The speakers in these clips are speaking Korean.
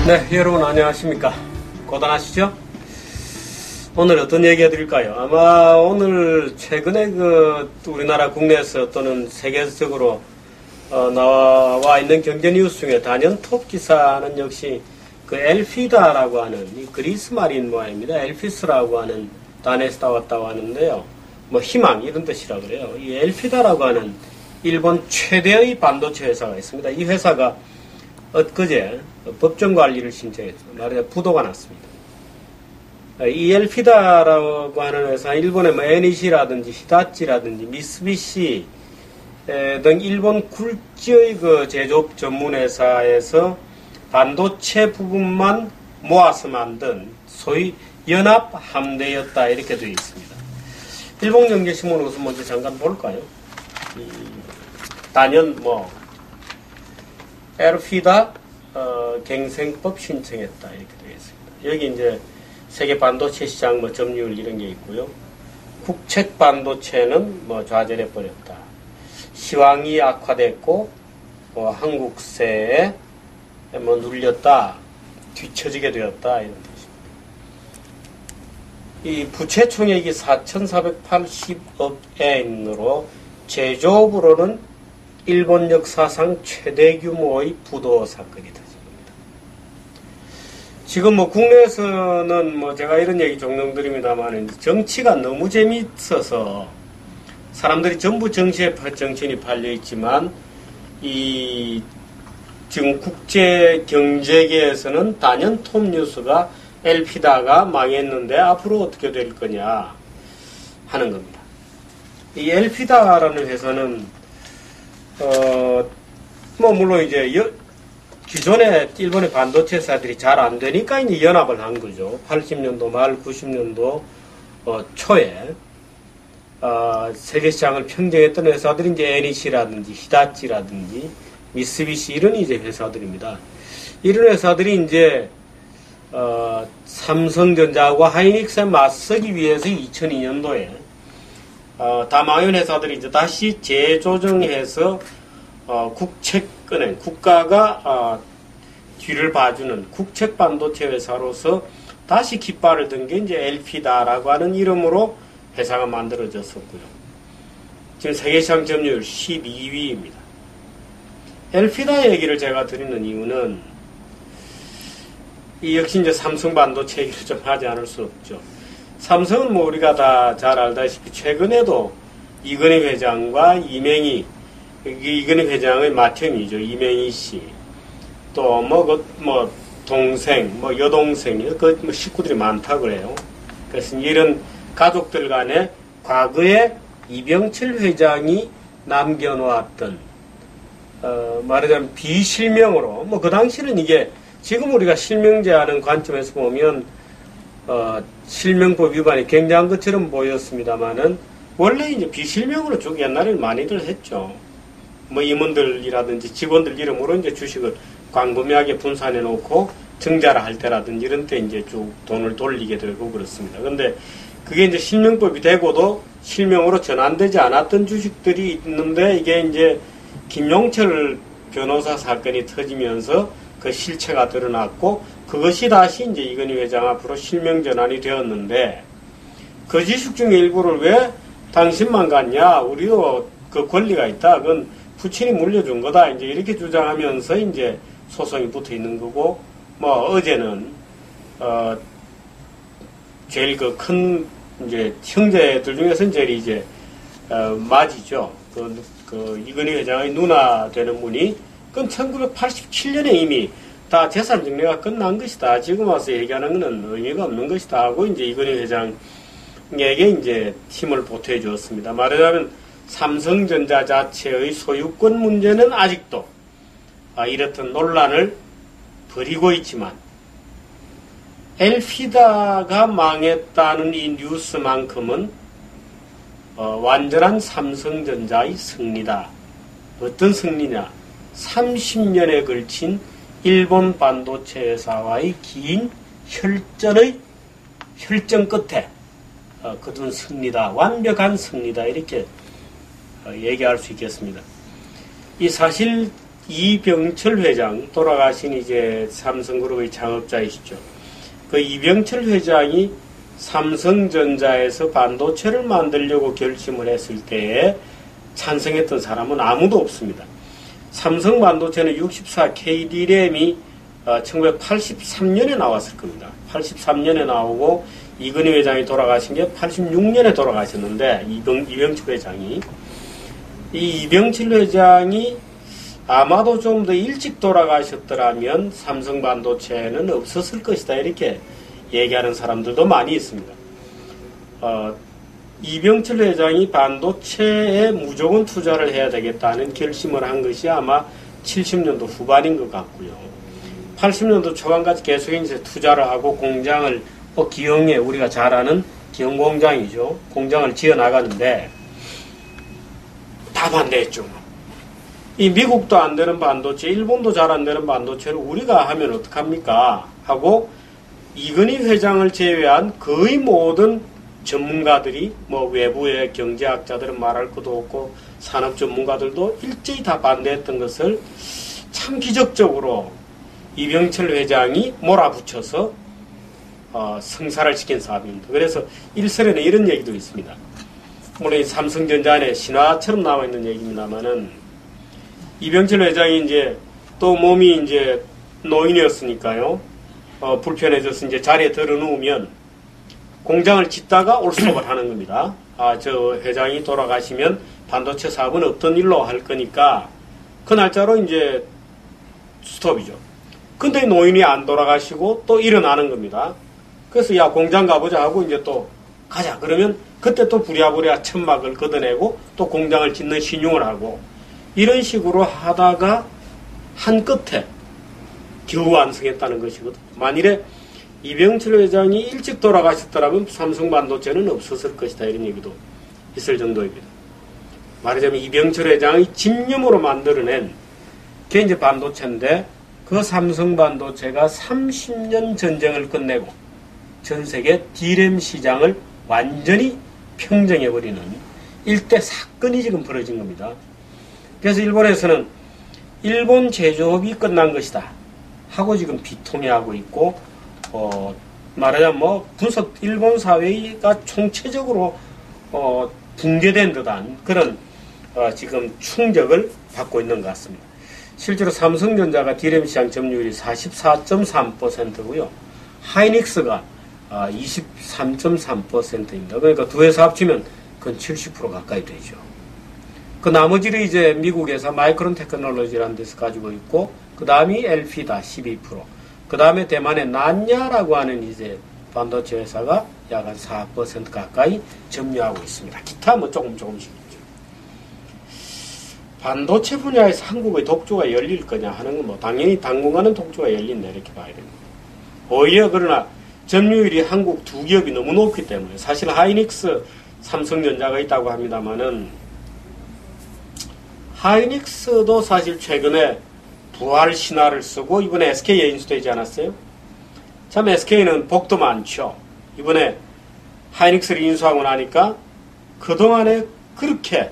네, 여러분 안녕하십니까? 고단하시죠? 오늘 어떤 얘기 해드릴까요? 아마 오늘 최근에 우리나라 국내에서 또는 세계적으로 나와 있는 경제 뉴스 중에 단연 톱 기사는 역시 그 엘피다라고 하는 이 그리스 말인 모양입니다. 엘피스라고 하는 단에서 나왔다고 하는데요. 뭐 희망 이런 뜻이라 그래요. 이 엘피다라고 하는 일본 최대의 반도체 회사가 있습니다. 이 회사가 엊그제 법정 관리를 신청했습니다. 말하자면 부도가 났습니다. 이 엘피다라고 하는 회사, 일본의 뭐 NEC라든지 히다치라든지 미쓰비시 등 일본 굴지의 그 제조업 전문 회사에서 반도체 부분만 모아서 만든 소위 연합 함대였다 이렇게 되어 있습니다. 일본 경제신문 우선 먼저 잠깐 볼까요? 단연 뭐 엘피다 갱생법 신청했다 이렇게 되어 있습니다. 여기 이제 세계 반도체 시장 뭐 점유율 이런 게 있고요. 국책 반도체는 뭐 좌절해 버렸다. 시황이 악화됐고 뭐 한국세에 뭐 눌렸다, 뒤처지게 되었다 이런 뜻입니다. 이 부채 총액이 4,480억 엔으로 제조업으로는 일본 역사상 최대 규모의 부도 사건이 터집니다. 지금 뭐 국내에서는 뭐 제가 이런 얘기 종종 드립니다만 정치가 너무 재미있어서 사람들이 전부 정치인이 팔려 있지만 이 지금 국제 경제계에서는 단연 톱 뉴스가 엘피다가 망했는데 앞으로 어떻게 될 거냐 하는 겁니다. 이 엘피다라는 회사는 뭐 물론 이제 기존에 일본의 반도체 회사들이 잘 안 되니까 이제 연합을 한 거죠. 80년도 말 90년도 초에 세계 시장을 평정했던 회사들이 이제 NEC라든지 히다치라든지 미쓰비시 이런 이제 회사들입니다. 이런 회사들이 이제 삼성전자와 하이닉스에 맞서기 위해서 2002년도에 다 망한 회사들이 이제 다시 재조정해서 국책은행 국가가 뒤를 봐주는 국책 반도체 회사로서 다시 깃발을 든 게 이제 엘피다라고 하는 이름으로 회사가 만들어졌었고요. 지금 세계시장 점유율 12위입니다. 엘피다 얘기를 제가 드리는 이유는 이 역시 이제 삼성 반도체 얘기를 좀 하지 않을 수 없죠. 삼성은 뭐 우리가 다 잘 알다시피 최근에도 이건희 회장과 이건희 회장의 맏형이죠. 이명희 씨. 또 뭐 동생, 뭐 여동생, 뭐 식구들이 많다 그래요. 그래서 이런 가족들 간에 과거에 이병철 회장이 남겨놓았던 말하자면 비실명으로 뭐 그 당시는 이게 지금 우리가 실명제하는 관점에서 보면 실명법 위반이 굉장한 것처럼 보였습니다만은 원래 이제 비실명으로 쭉 옛날에는 많이들 했죠. 뭐 임원들이라든지 직원들 이름으로 이제 주식을 광범위하게 분산해 놓고 증자를 할 때라든지 이런 때 이제 쭉 돈을 돌리게 되고 그렇습니다. 근데 그게 이제 실명법이 되고도 실명으로 전환되지 않았던 주식들이 있는데 이게 이제 김용철 변호사 사건이 터지면서 그 실체가 드러났고 그것이 다시 이제 이건희 회장 앞으로 실명 전환이 되었는데 그 지식 중에 일부를 왜 당신만 갖냐? 우리도 그 권리가 있다. 그건 부친이 물려준 거다. 이제 이렇게 주장하면서 이제 소송이 붙어 있는 거고 뭐 어제는 제일 그 큰 이제 형제들 중에서는 제일 이제 맞이죠. 그 이건희 회장의 누나 되는 분이 그건 1987년에 이미 다 재산 정리가 끝난 것이다. 지금 와서 얘기하는 것은 의미가 없는 것이다 하고 이제 이건희 회장에게 이제 힘을 보태해 주었습니다. 말하자면 삼성전자 자체의 소유권 문제는 아직도 이렇던 논란을 벌이고 있지만 엘피다가 망했다는 이 뉴스만큼은 완전한 삼성전자의 승리다. 어떤 승리냐? 30년에 걸친 일본 반도체 회사와의 긴 혈전 끝에 거둔 승리다. 완벽한 승리다. 이렇게 얘기할 수 있겠습니다. 이 사실 이병철 회장, 돌아가신 이제 삼성그룹의 창업자이시죠. 그 이병철 회장이 삼성전자에서 반도체를 만들려고 결심을 했을 때에 찬성했던 사람은 아무도 없습니다. 삼성 반도체는 64K D램이 1983년에 나왔을 겁니다. 83년에 나오고 이건희 회장이 돌아가신 게 86년에 돌아가셨는데 이병철 회장이 이병철 회장이 아마도 좀 더 일찍 돌아가셨더라면 삼성 반도체는 없었을 것이다 이렇게 얘기하는 사람들도 많이 있습니다. 이병철 회장이 반도체에 무조건 투자를 해야 되겠다는 결심을 한 것이 아마 70년도 후반인 것 같고요. 80년도 초반까지 계속 이제 투자를 하고 공장을 기흥에 우리가 잘 아는 기흥 공장이죠. 공장을 지어 나가는데 다 반대했죠. 이 미국도 안 되는 반도체, 일본도 잘 안 되는 반도체를 우리가 하면 어떡합니까? 하고 이건희 회장을 제외한 거의 모든 전문가들이 외부의 경제학자들은 말할 것도 없고 산업 전문가들도 일제히 다 반대했던 것을 참 기적적으로 이병철 회장이 몰아붙여서 성사를 시킨 사업입니다. 그래서 일설에는 이런 얘기도 있습니다. 물론 삼성전자 안에 신화처럼 나와 있는 얘기입니다만은 이병철 회장이 이제 또 몸이 이제 노인이었으니까요. 불편해져서 이제 자리에 들어 누우면 공장을 짓다가 올스톱을 하는 겁니다. 저 회장이 돌아가시면 반도체 사업은 없던 일로 할 거니까 그 날짜로 이제 스톱이죠. 근데 노인이 안 돌아가시고 또 일어나는 겁니다. 그래서 야 공장 가보자 하고 이제 또 가자. 그러면 그때 또 부랴부랴 천막을 걷어내고 또 공장을 짓는 신용을 하고 이런 식으로 하다가 한 끝에 겨우 완성했다는 것이거든. 만일에 이병철 회장이 일찍 돌아가셨더라면 삼성 반도체는 없었을 것이다. 이런 얘기도 있을 정도입니다. 말하자면 이병철 회장의 집념으로 만들어낸 게 이제 반도체인데 그 삼성 반도체가 30년 전쟁을 끝내고 전 세계 D램 시장을 완전히 평정해버리는 일대 사건이 지금 벌어진 겁니다. 그래서 일본에서는 일본 제조업이 끝난 것이다 하고 지금 비통해하고 있고 말하자면 일본 사회가 총체적으로 붕괴된 듯한 그런 지금 충격을 받고 있는 것 같습니다. 실제로 삼성전자가 D램 시장 점유율이 44.3%고요. 하이닉스가 23.3%입니다. 그러니까 두 회사 합치면 그건 70% 가까이 되죠. 그 나머지를 이제 미국 회사 마이크론 테크놀로지라는 데서 가지고 있고, 그 다음이 엘피다 12%, 그 다음에 대만의 난야라고 하는 이제 반도체 회사가 약 한 4% 가까이 점유하고 있습니다. 기타 조금씩 있죠. 반도체 분야에서 한국의 독주가 열릴 거냐 하는 건 당연히 당분간은 독주가 열린다 이렇게 봐야 됩니다. 오히려 그러나 점유율이 한국 두 기업이 너무 높기 때문에 사실 하이닉스, 삼성전자가 있다고 합니다만은 하이닉스도 사실 최근에 부활 신화를 쓰고 이번에 SK에 인수되지 않았어요? 참 SK는 복도 많죠. 이번에 하이닉스를 인수하고 나니까 그동안에 그렇게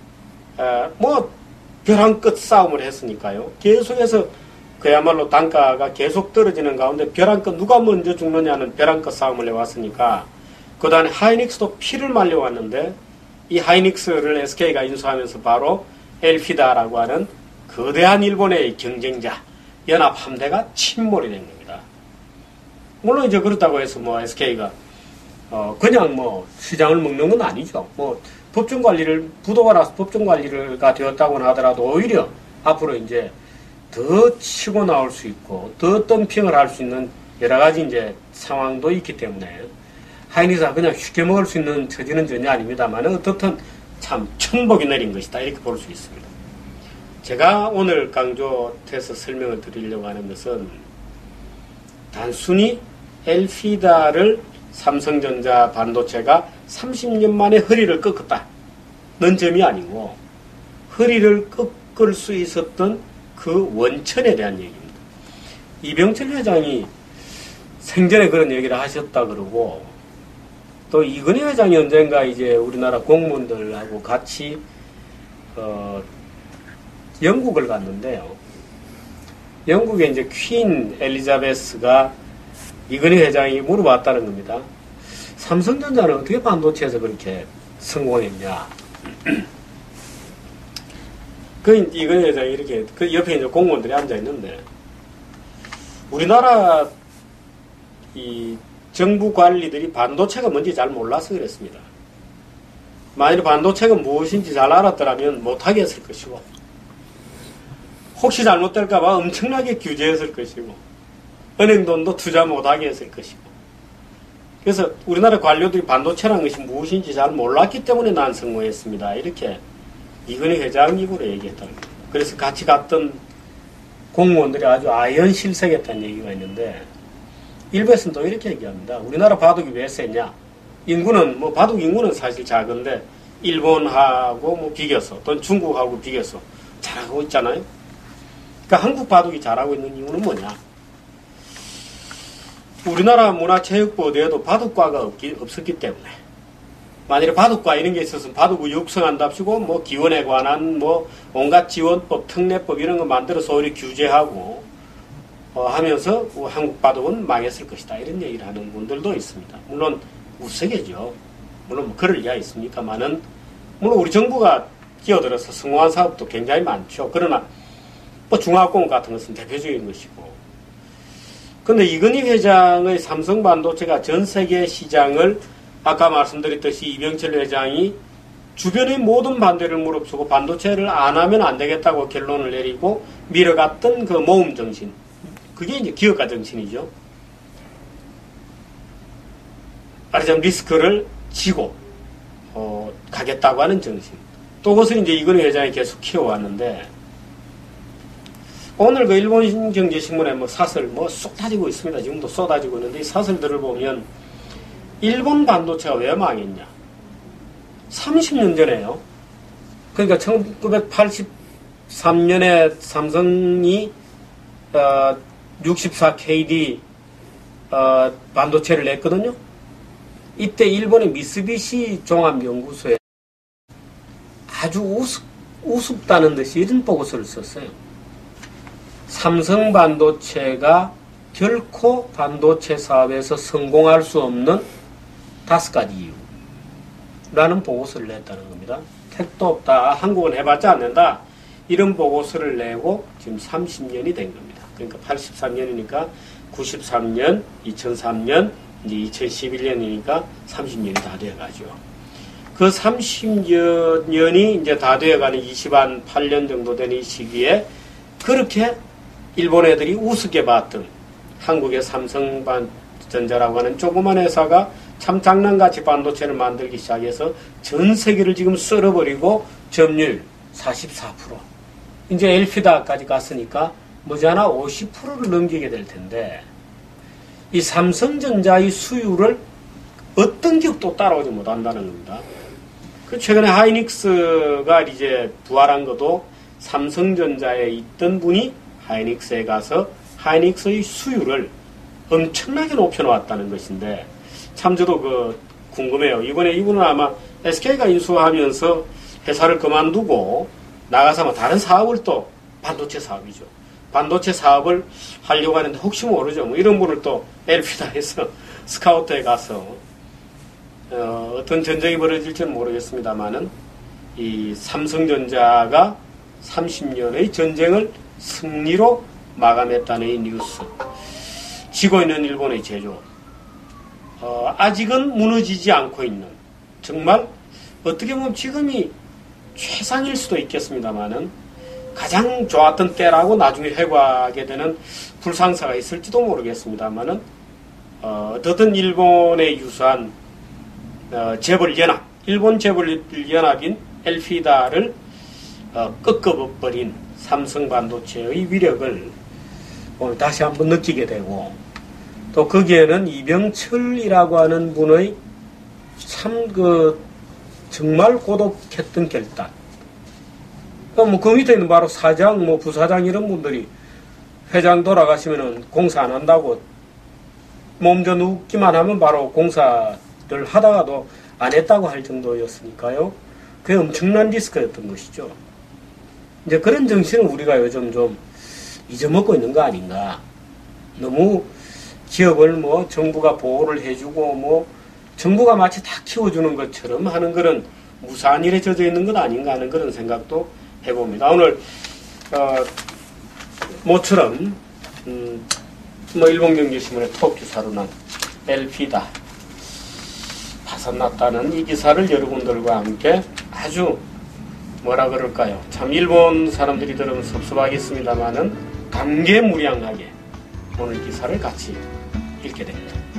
벼랑 끝 싸움을 했으니까요. 계속해서 그야말로 단가가 계속 떨어지는 가운데 벼랑 끝 누가 먼저 죽느냐는 벼랑 끝 싸움을 해왔으니까 그 다음에 하이닉스도 피를 말려왔는데 이 하이닉스를 SK가 인수하면서 바로 엘피다라고 하는 거대한 일본의 경쟁자 연합함대가 침몰이 된 겁니다. 물론 이제 그렇다고 해서 SK가 그냥 시장을 먹는 건 아니죠. 법정 관리를 부도가 나서 법정 관리가 되었다고는 하더라도 오히려 앞으로 이제 더 치고 나올 수 있고 더 덤핑을 할 수 있는 여러 가지 이제 상황도 있기 때문에 하이닉스가 그냥 쉽게 먹을 수 있는 처지는 전혀 아닙니다만 어떻든 참 천복이 내린 것이다 이렇게 볼 수 있습니다. 제가 오늘 강조해서 설명을 드리려고 하는 것은 단순히 엘피다를 삼성전자 반도체가 30년 만에 허리를 꺾었다는 점이 아니고 허리를 꺾을 수 있었던 그 원천에 대한 얘기입니다. 이병철 회장이 생전에 그런 얘기를 하셨다 그러고 또 이건희 회장이 언젠가 이제 우리나라 공무원들하고 같이 영국을 갔는데요. 영국의 이제 퀸 엘리자베스가 이건희 회장이 물어봤다는 겁니다. 삼성전자는 어떻게 반도체에서 그렇게 성공했냐? 그 이건희 회장이 이렇게 그 옆에 이제 공무원들이 앉아 있는데 우리나라 이 정부 관리들이 반도체가 뭔지 잘 몰라서 그랬습니다. 만일 반도체가 무엇인지 잘 알았더라면 못하게 했을 것이고 혹시 잘못될까봐 엄청나게 규제했을 것이고 은행 돈도 투자 못하게 했을 것이고 그래서 우리나라 관료들이 반도체라는 것이 무엇인지 잘 몰랐기 때문에 난 성공했습니다. 이렇게 이건희 회장 입으로 얘기했다는 거예요. 그래서 같이 갔던 공무원들이 아주 아연실색했다는 얘기가 있는데 일베에서는 또 이렇게 얘기합니다. 우리나라 바둑이 왜 세냐? 인구는 바둑 인구는 사실 작은데 일본하고 비교해서 또는 중국하고 비교해서 잘하고 있잖아요. 그러니까 한국 바둑이 잘하고 있는 이유는 뭐냐? 우리나라 문화체육부 어디에도 바둑과가 없었기 때문에 만일에 바둑과 이런 게 있었으면 바둑을 육성한답시고 기원에 관한 온갖 지원법, 특례법 이런 거 만들어서 오히려 규제하고 하면서 한국 바둑은 망했을 것이다. 이런 얘기를 하는 분들도 있습니다. 물론 우스개죠. 물론 그럴 리가 있습니까만은 물론 우리 정부가 끼어들어서 성공한 사업도 굉장히 많죠. 그러나 중화학공 같은 것은 대표적인 것이고 근데 이건희 회장의 삼성 반도체가 전 세계 시장을 아까 말씀드렸듯이 이병철 회장이 주변의 모든 반대를 무릅쓰고 반도체를 안 하면 안 되겠다고 결론을 내리고 밀어갔던 그 모험 정신. 그게 이제 기업가 정신이죠. 말하자면 리스크를 지고 가겠다고 하는 정신. 또 그것을 이제 이건희 회장이 계속 키워왔는데 오늘 그 일본 경제신문에 사설 쏟아지고 있습니다. 지금도 쏟아지고 있는데 이 사설들을 보면 일본 반도체가 왜 망했냐? 30년 전에요. 그러니까 1983년에 삼성이 64KD 반도체를 냈거든요. 이때 일본의 미쓰비시 종합연구소에 아주 우습다는 듯이 이런 보고서를 썼어요. 삼성 반도체가 결코 반도체 사업에서 성공할 수 없는 5가지 이유라는 보고서를 냈다는 겁니다. 택도 없다. 한국은 해봤자 안 된다. 이런 보고서를 내고 지금 30년이 된 겁니다. 그러니까 83년이니까 93년, 2003년, 이제 2011년이니까 30년이 다 돼가죠. 그 30년이 이제 다 돼가는 28년 정도 되는 이 시기에 그렇게 일본 애들이 우습게 봤던 한국의 삼성전자라고 하는 조그만 회사가 참 장난같이 반도체를 만들기 시작해서 전 세계를 지금 썰어버리고 점유율 44%. 이제 엘피다까지 갔으니까 머지않아 50%를 넘기게 될 텐데 이 삼성전자의 수율을 어떤 기업도 따라오지 못한다는 겁니다. 그 최근에 하이닉스가 이제 부활한 것도 삼성전자에 있던 분이 하이닉스에 가서 하이닉스의 수율을 엄청나게 높여놓았다는 것인데 참 저도 궁금해요. 이번에 이분은 아마 SK가 인수하면서 회사를 그만두고 나가서 다른 사업을 또 반도체 사업이죠. 반도체 사업을 하려고 하는데 혹시 모르죠. 이런 분을 또 엘피다에서 스카우트에 가서 어떤 전쟁이 벌어질지는 모르겠습니다만은 이 삼성전자가 30년의 전쟁을 승리로 마감했다는 이 뉴스. 지고 있는 일본의 제조. 아직은 무너지지 않고 있는 정말 어떻게 보면 지금이 최상일 수도 있겠습니다만은 가장 좋았던 때라고 나중에 회고하게 되는 불상사가 있을지도 모르겠습니다만은 어떤 일본의 유사한 재벌연합, 일본 재벌연합인 엘피다를 꺾어버린 삼성반도체의 위력을 오늘 다시 한번 느끼게 되고 또 거기에는 이병철이라고 하는 분의 참 정말 고독했던 결단. 그 밑에 있는 바로 사장, 부사장 이런 분들이 회장 돌아가시면은 공사 안 한다고 몸져 눕기만 하면 바로 공사를 하다가도 안 했다고 할 정도였으니까요. 그게 엄청난 리스크였던 것이죠. 이제 그런 정신을 우리가 요즘 좀 잊어먹고 있는 거 아닌가. 너무 기업을 뭐 정부가 보호를 해주고 뭐 정부가 마치 다 키워주는 것처럼 하는 그런 무사한 일에 젖어 있는 것 아닌가 하는 그런 생각도 해봅니다. 오늘 모처럼 뭐 일본경제신문의 톱 기사로 난 LP다 파산났다는 이 기사를 여러분들과 함께 아주 뭐라 그럴까요? 참 일본 사람들이 들으면 섭섭하겠습니다만은 감개무량하게 오늘 기사를 같이 읽게 됩니다.